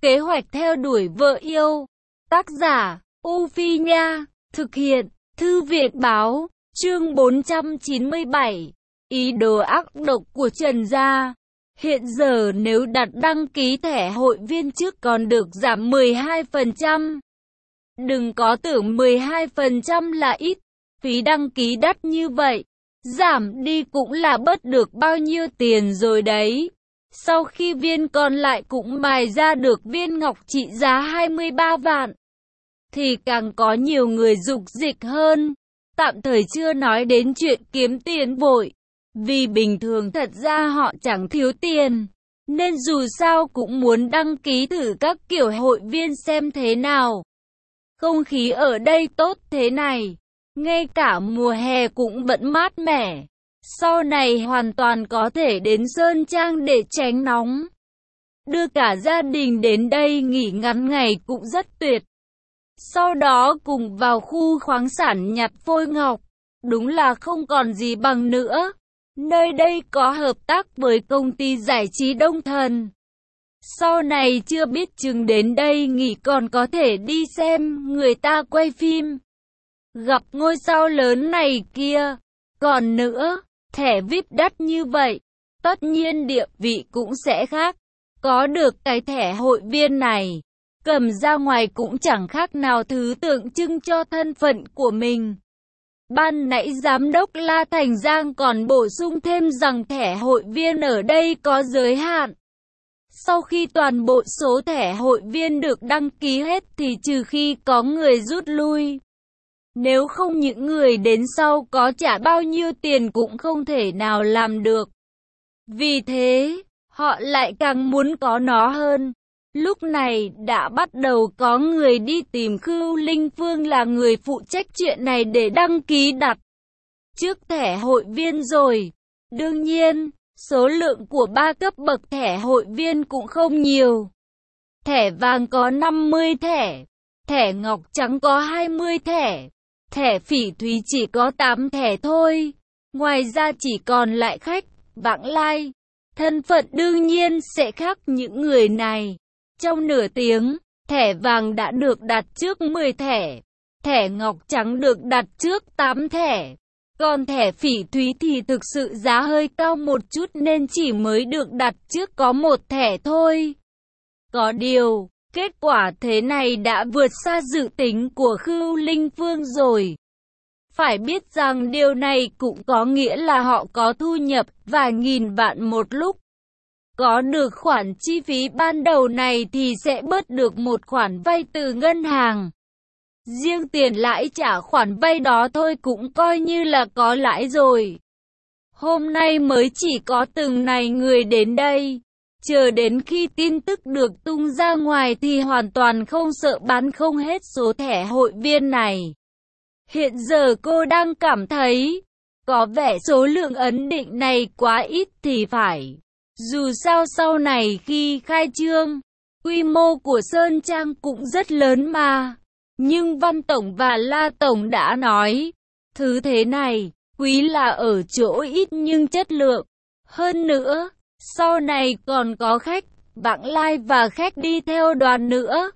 Kế hoạch theo đuổi vợ yêu. Tác giả, U Phi Nha. Thực hiện, Thư viện Báo. Chương 497. Ý đồ ác độc của Trần Gia. Hiện giờ nếu đặt đăng ký thẻ hội viên trước còn được giảm 12%. Đừng có tưởng 12% là ít, phí đăng ký đắt như vậy, giảm đi cũng là bớt được bao nhiêu tiền rồi đấy. Sau khi viên còn lại cũng mài ra được viên ngọc trị giá 23 vạn, thì càng có nhiều người dục dịch hơn. Tạm thời chưa nói đến chuyện kiếm tiền vội, vì bình thường thật ra họ chẳng thiếu tiền, nên dù sao cũng muốn đăng ký thử các kiểu hội viên xem thế nào. Không khí ở đây tốt thế này, ngay cả mùa hè cũng vẫn mát mẻ. Sau này hoàn toàn có thể đến Sơn Trang để tránh nóng. Đưa cả gia đình đến đây nghỉ ngắn ngày cũng rất tuyệt. Sau đó cùng vào khu khoáng sản nhặt phôi ngọc. Đúng là không còn gì bằng nữa. Nơi đây có hợp tác với công ty giải trí Đông Thần. Sau này chưa biết chừng đến đây nghỉ còn có thể đi xem người ta quay phim, gặp ngôi sao lớn này kia. Còn nữa, thẻ VIP đắt như vậy, tất nhiên địa vị cũng sẽ khác. Có được cái thẻ hội viên này, cầm ra ngoài cũng chẳng khác nào thứ tượng trưng cho thân phận của mình. Ban nãy Giám đốc La Thành Giang còn bổ sung thêm rằng thẻ hội viên ở đây có giới hạn. Sau khi toàn bộ số thẻ hội viên được đăng ký hết thì trừ khi có người rút lui. Nếu không những người đến sau có trả bao nhiêu tiền cũng không thể nào làm được. Vì thế, họ lại càng muốn có nó hơn. Lúc này đã bắt đầu có người đi tìm Khưu Linh Phương là người phụ trách chuyện này để đăng ký đặt trước thẻ hội viên rồi. Đương nhiên, số lượng của 3 cấp bậc thẻ hội viên cũng không nhiều. Thẻ vàng có 50 thẻ, thẻ ngọc trắng có 20 thẻ, thẻ phỉ thúy chỉ có 8 thẻ thôi. Ngoài ra chỉ còn lại khách, vãng lai. Thân phận đương nhiên sẽ khác những người này. Trong nửa tiếng, thẻ vàng đã được đặt trước 10 thẻ, thẻ ngọc trắng được đặt trước 8 thẻ. Còn thẻ phỉ thúy thì thực sự giá hơi cao một chút nên chỉ mới được đặt trước có 1 thẻ thôi. Có điều, kết quả thế này đã vượt xa dự tính của Khưu Linh Phương rồi. Phải biết rằng điều này cũng có nghĩa là họ có thu nhập vài nghìn vạn một lúc. Có được khoản chi phí ban đầu này thì sẽ bớt được một khoản vay từ ngân hàng. Riêng tiền lãi trả khoản vay đó thôi cũng coi như là có lãi rồi. Hôm nay mới chỉ có từng này người đến đây. Chờ đến khi tin tức được tung ra ngoài thì hoàn toàn không sợ bán không hết số thẻ hội viên này. Hiện giờ cô đang cảm thấy, có vẻ số lượng ấn định này quá ít thì phải. Dù sao sau này khi khai trương, quy mô của Sơn Trang cũng rất lớn mà. Nhưng Văn Tổng và La Tổng đã nói, thứ thế này, quý là ở chỗ ít nhưng chất lượng. Hơn nữa, sau này còn có khách, vãng lai và khách đi theo đoàn nữa.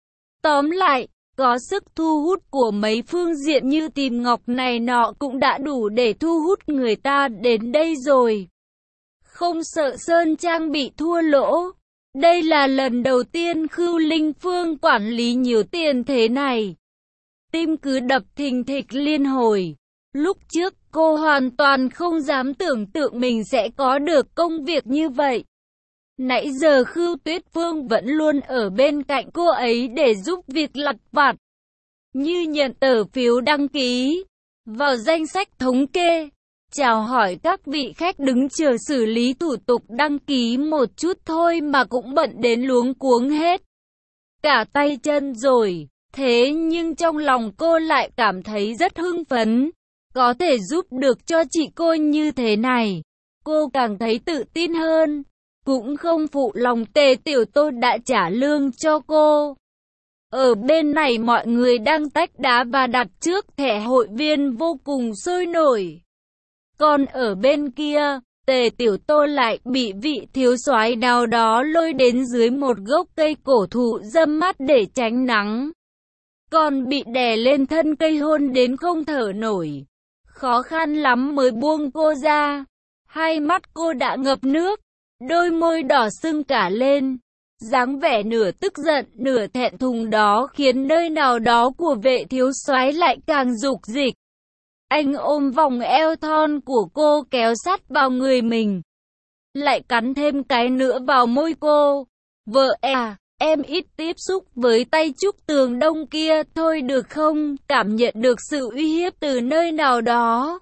Tóm lại, có sức thu hút của mấy phương diện như tìm ngọc này nọ cũng đã đủ để thu hút người ta đến đây rồi. Không sợ Sơn Trang bị thua lỗ. Đây là lần đầu tiên Khưu Linh Phương quản lý nhiều tiền thế này. Tim cứ đập thình thịch liên hồi. Lúc trước cô hoàn toàn không dám tưởng tượng mình sẽ có được công việc như vậy. Nãy giờ Khưu Tuyết Phương vẫn luôn ở bên cạnh cô ấy để giúp việc lặt vặt, như nhận tờ phiếu đăng ký, vào danh sách thống kê, chào hỏi các vị khách đứng chờ xử lý thủ tục đăng ký một chút thôi mà cũng bận đến luống cuống hết cả tay chân rồi. Thế nhưng trong lòng cô lại cảm thấy rất hưng phấn, có thể giúp được cho chị cô như thế này. Cô càng thấy tự tin hơn, cũng không phụ lòng Tề Tiểu Tôn đã trả lương cho cô. Ở bên này mọi người đang tách đá và đặt trước thẻ hội viên vô cùng sôi nổi. Còn ở bên kia, Tề Tiểu Tô lại bị vị thiếu soái nào đó lôi đến dưới một gốc cây cổ thụ râm mát để tránh nắng. Còn bị đè lên thân cây hôn đến không thở nổi. Khó khăn lắm mới buông cô ra. Hai mắt cô đã ngập nước, đôi môi đỏ sưng cả lên. Dáng vẻ nửa tức giận, nửa thẹn thùng đó khiến nơi nào đó của vệ thiếu soái lại càng dục dịch. Anh ôm vòng eo thon của cô kéo sát vào người mình. Lại cắn thêm cái nữa vào môi cô. Vợ à, em ít tiếp xúc với tay Trúc Tường Đông kia thôi được không? Cảm nhận được sự uy hiếp từ nơi nào đó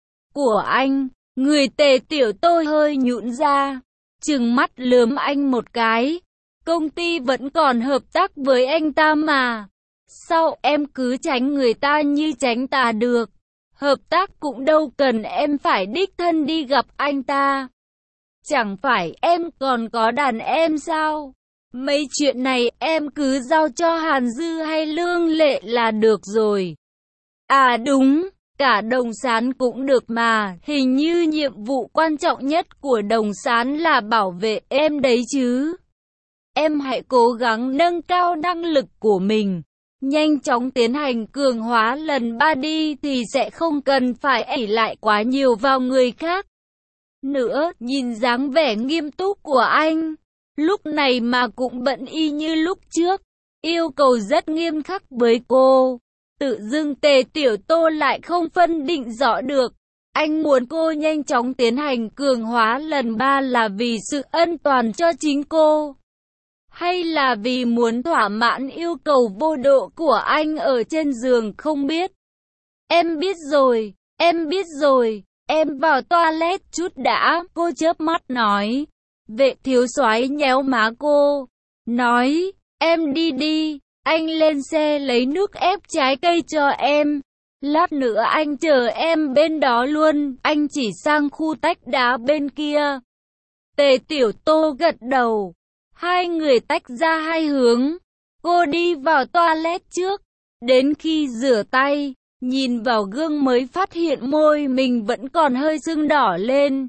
của anh. Người Tề Tiểu Tô hơi nhũn ra, trừng mắt lườm anh một cái. Công ty vẫn còn hợp tác với anh ta mà. Sao em cứ tránh người ta như tránh tà được? Hợp tác cũng đâu cần em phải đích thân đi gặp anh ta. Chẳng phải em còn có đàn em sao? Mấy chuyện này em cứ giao cho Hàn Dư hay Lương Lệ là được rồi. À đúng, cả Đồng Sán cũng được mà. Hình như nhiệm vụ quan trọng nhất của Đồng Sán là bảo vệ em đấy chứ. Em hãy cố gắng nâng cao năng lực của mình. Nhanh chóng tiến hành cường hóa lần 3 đi thì sẽ không cần phải ỷ lại quá nhiều vào người khác. Nữa, nhìn dáng vẻ nghiêm túc của anh, lúc này mà cũng bận y như lúc trước, yêu cầu rất nghiêm khắc với cô. Tự dưng Tề Tiểu Tô lại không phân định rõ được. Anh muốn cô nhanh chóng tiến hành cường hóa lần 3 là vì sự an toàn cho chính cô, hay là vì muốn thỏa mãn yêu cầu vô độ của anh ở trên giường không biết. Em biết rồi, em biết rồi, em vào toilet chút đã, cô chớp mắt nói. Vệ thiếu soái nhéo má cô, nói, em đi đi, anh lên xe lấy nước ép trái cây cho em. Lát nữa anh chờ em bên đó luôn, anh chỉ sang khu tách đá bên kia. Tề Tiểu Tô gật đầu. Hai người tách ra hai hướng. Cô đi vào toilet trước. Đến khi rửa tay, nhìn vào gương mới phát hiện môi mình vẫn còn hơi sưng đỏ lên.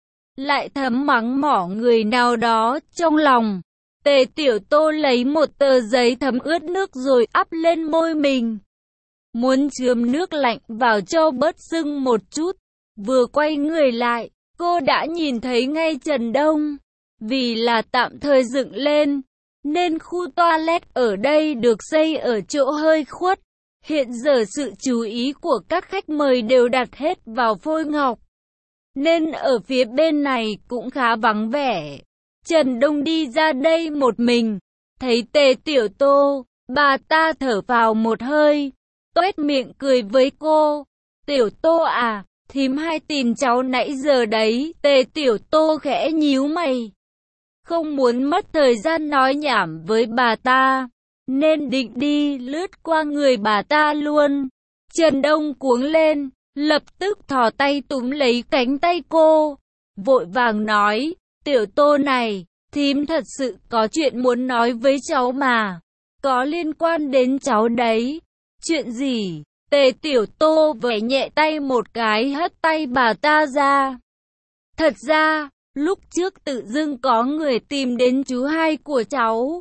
Lại thầm mắng mỏ người nào đó trong lòng. Tề Tiểu Tô lấy một tờ giấy thấm ướt nước rồi ắp lên môi mình. Muốn chườm nước lạnh vào cho bớt sưng một chút. Vừa quay người lại, cô đã nhìn thấy ngay Trần Đông. Vì là tạm thời dựng lên, nên khu toilet ở đây được xây ở chỗ hơi khuất. Hiện giờ sự chú ý của các khách mời đều đặt hết vào phôi ngọc, nên ở phía bên này cũng khá vắng vẻ. Trần Đông đi ra đây một mình, thấy Tề Tiểu Tô, bà ta thở vào một hơi, toét miệng cười với cô. Tiểu Tô à, thím hay tìm cháu nãy giờ đấy. Tề Tiểu Tô khẽ nhíu mày, không muốn mất thời gian nói nhảm với bà ta, nên định đi lướt qua người bà ta luôn. Trần Đông cuống lên, lập tức thò tay túm lấy cánh tay cô, vội vàng nói, Tiểu Tô này, thím thật sự có chuyện muốn nói với cháu mà, có liên quan đến cháu đấy. Chuyện gì? Tề Tiểu Tô vẫy nhẹ tay một cái hất tay bà ta ra. Thật ra, lúc trước tự dưng có người tìm đến chú hai của cháu,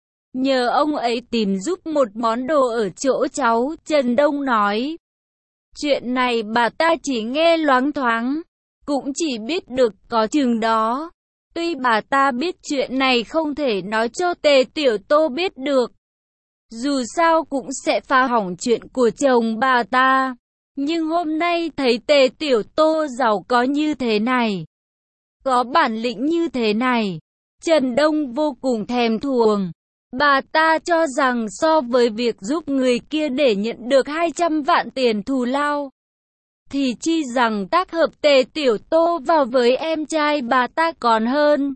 nhờ ông ấy tìm giúp một món đồ ở chỗ cháu. Trần Đông nói. Chuyện này bà ta chỉ nghe loáng thoáng, cũng chỉ biết được có chừng đó. Tuy bà ta biết chuyện này không thể nói cho Tề Tiểu Tô biết được, dù sao cũng sẽ phá hỏng chuyện của chồng bà ta. Nhưng hôm nay thấy Tề Tiểu Tô giàu có như thế này, có bản lĩnh như thế này, Trần Đông vô cùng thèm thuồng. Bà ta cho rằng so với việc giúp người kia để nhận được 200 vạn tiền thù lao, thì chi rằng tác hợp Tề Tiểu Tô vào với em trai bà ta còn hơn.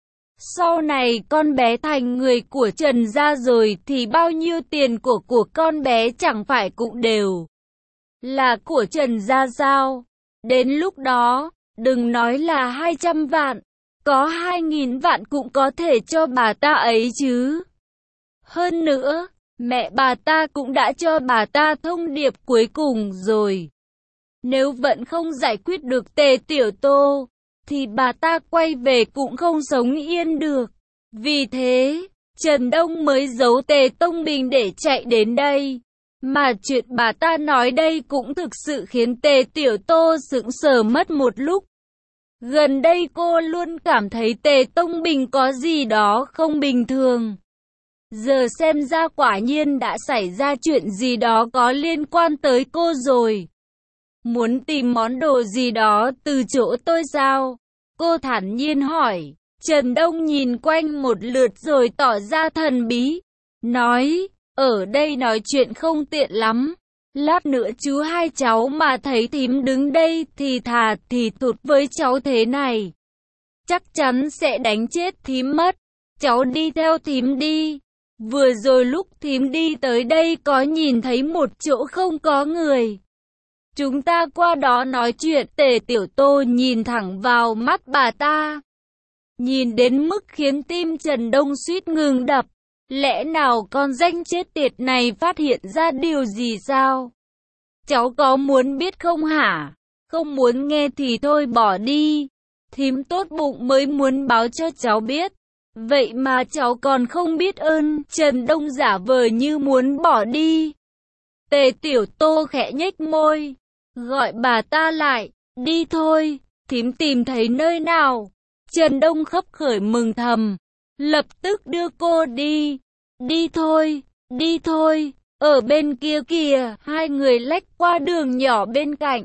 Sau này con bé thành người của Trần gia rồi thì bao nhiêu tiền của con bé chẳng phải cũng đều là của Trần gia sao? Đến lúc đó, đừng nói là 200 vạn, có 2.000 vạn cũng có thể cho bà ta ấy chứ. Hơn nữa, mẹ bà ta cũng đã cho bà ta thông điệp cuối cùng rồi. Nếu vẫn không giải quyết được Tề Tiểu Tô, thì bà ta quay về cũng không sống yên được. Vì thế, Trần Đông mới giấu Tề Tông Bình để chạy đến đây. Mà chuyện bà ta nói đây cũng thực sự khiến Tề Tiểu Tô sững sờ mất một lúc. Gần đây cô luôn cảm thấy Tề Tông Bình có gì đó không bình thường. Giờ xem ra quả nhiên đã xảy ra chuyện gì đó có liên quan tới cô rồi. Muốn tìm món đồ gì đó từ chỗ tôi sao? Cô thản nhiên hỏi. Trần Đông nhìn quanh một lượt rồi tỏ ra thần bí. Nói, ở đây nói chuyện không tiện lắm. Lát nữa chú hai cháu mà thấy thím đứng đây thì thà thì thụt với cháu thế này. Chắc chắn sẽ đánh chết thím mất. Cháu đi theo thím đi. Vừa rồi lúc thím đi tới đây có nhìn thấy một chỗ không có người. Chúng ta qua đó nói chuyện. Tề Tiểu Tô nhìn thẳng vào mắt bà ta. Nhìn đến mức khiến tim Trần Đông suýt ngừng đập. Lẽ nào con danh chết tiệt này phát hiện ra điều gì sao? Cháu có muốn biết không hả? Không muốn nghe thì thôi bỏ đi. Thím tốt bụng mới muốn báo cho cháu biết. Vậy mà cháu còn không biết ơn. Trần Đông giả vờ như muốn bỏ đi. Tề Tiểu Tô khẽ nhếch môi. Gọi bà ta lại. Đi thôi. Thím tìm thấy nơi nào? Trần Đông khấp khởi mừng thầm. Lập tức đưa cô đi. Đi thôi. Đi thôi. Ở bên kia kìa. Hai người lách qua đường nhỏ bên cạnh.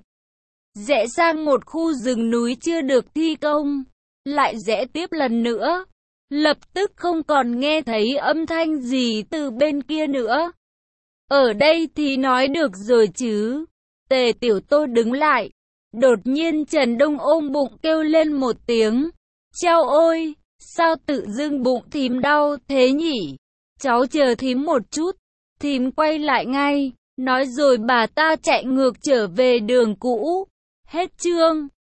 Rẽ sang một khu rừng núi chưa được thi công. Lại rẽ tiếp lần nữa. Lập tức không còn nghe thấy âm thanh gì từ bên kia nữa. Ở đây thì nói được rồi chứ. Tề Tiểu Tô đứng lại. Đột nhiên Trần Đông ôm bụng kêu lên một tiếng. Chao ôi, sao tự dưng bụng thím đau thế nhỉ? Cháu chờ thím một chút. Thím quay lại ngay. Nói rồi bà ta chạy ngược trở về đường cũ. Hết chương.